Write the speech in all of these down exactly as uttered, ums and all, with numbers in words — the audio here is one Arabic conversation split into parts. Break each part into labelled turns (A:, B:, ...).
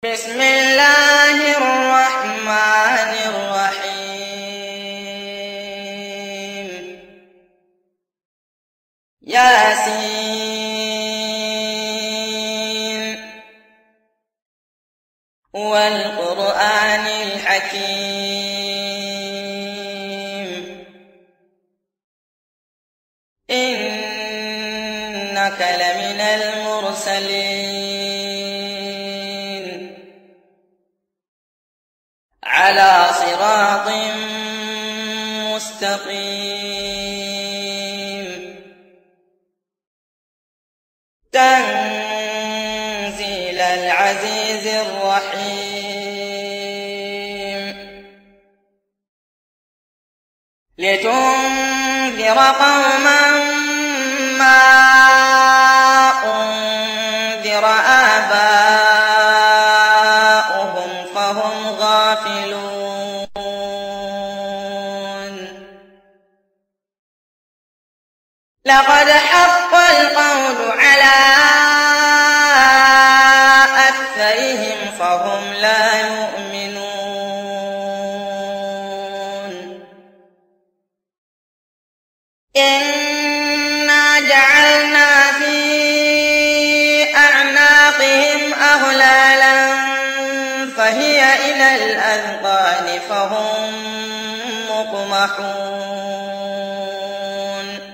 A: بسم الله الرحمن الرحيم ياسين والقرآن الحكيم إنك لمن المرسلين على صراط مستقيم تنزيل العزيز الرحيم لتنذر قوما ما أنذر آباؤهم فهم غافلون لقد حق القول على أكثرهم فهم لا يؤمنون إنا جعلنا في أعناقهم أغلالا فهي إلى الأذقان فهم مقمحون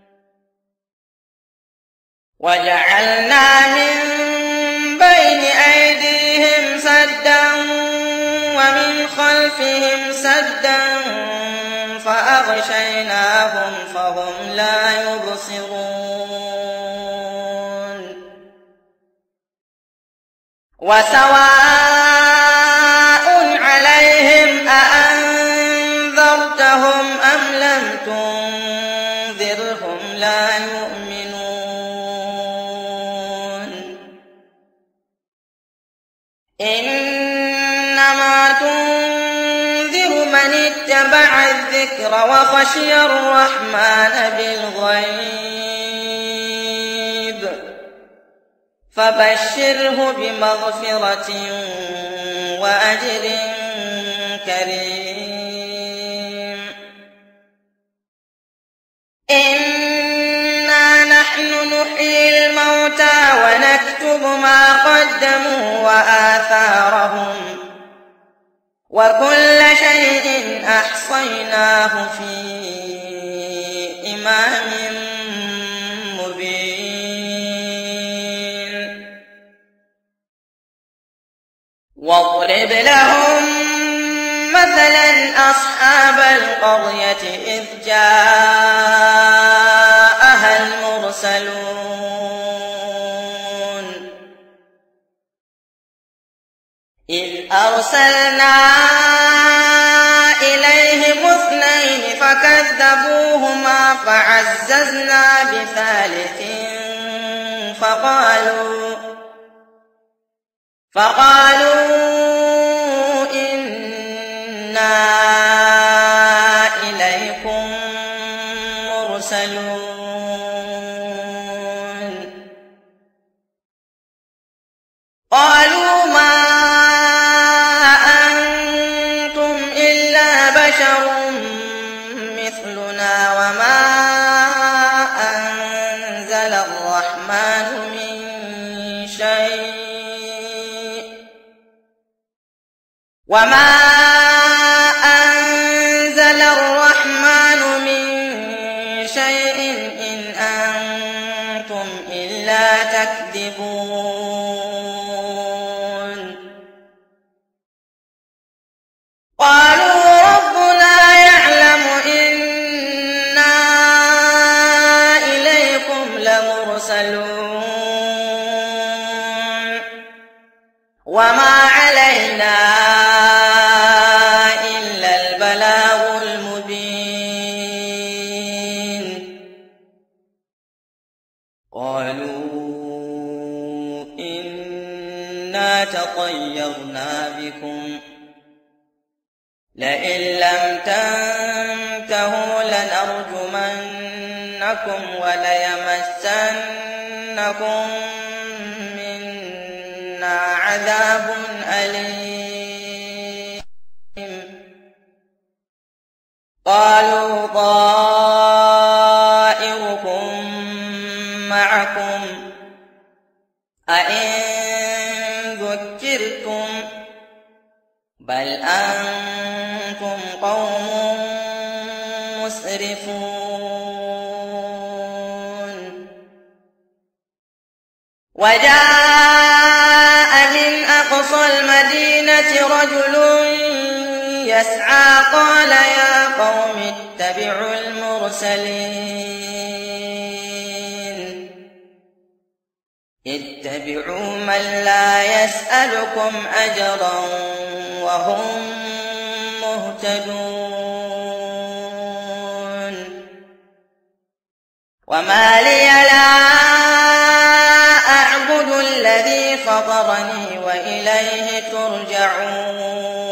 A: وجعلنا من بين أيديهم سدا ومن خلفهم سدا فأغشيناهم فهم لا يبصرون وسواء عليهم أأنذرتهم أم لم تنذرهم لا يؤمنون إنما تنذر من اتبع الذكر وخشي الرحمن بالغيب فبشره بمغفرة وأجر كريم إنا نحن نحيي الموتى ونكتب ما قدموا وآثارهم وكل شيء أحصيناه في إمام مبين واضرب لهم مثلا أصحاب القرية إذ جاءها المرسلون إذ أرسلنا إليهم اثنين فكذبوهما فعززنا بثالث فقالوا فقالوا إنا إليكم مرسلون قالوا ما أنتم إلا بشر مثلنا وما أنزل الرحمن من شيء وما أنزل الرحمن من شيء إن أنتم إلا تكذبون قالوا ربنا يعلم إنا إليكم لمرسلون وما علينا إلا البلاغ المبين قالوا إنا تطيرنا بكم لئن لم تنتهوا لنرجمنكم وليمسنكم منا عذاب أليم قالوا طائركم معكم أئن ذكرتم بل أنتم قوم مسرفون وجاء من أقصى المدينة رجل يسعى قال يا قوم اتبعوا المرسلين اتبعوا من لا يسألكم أجرا وهم مهتدون وما لي لا أعبد الذي فطرني وإليه ترجعون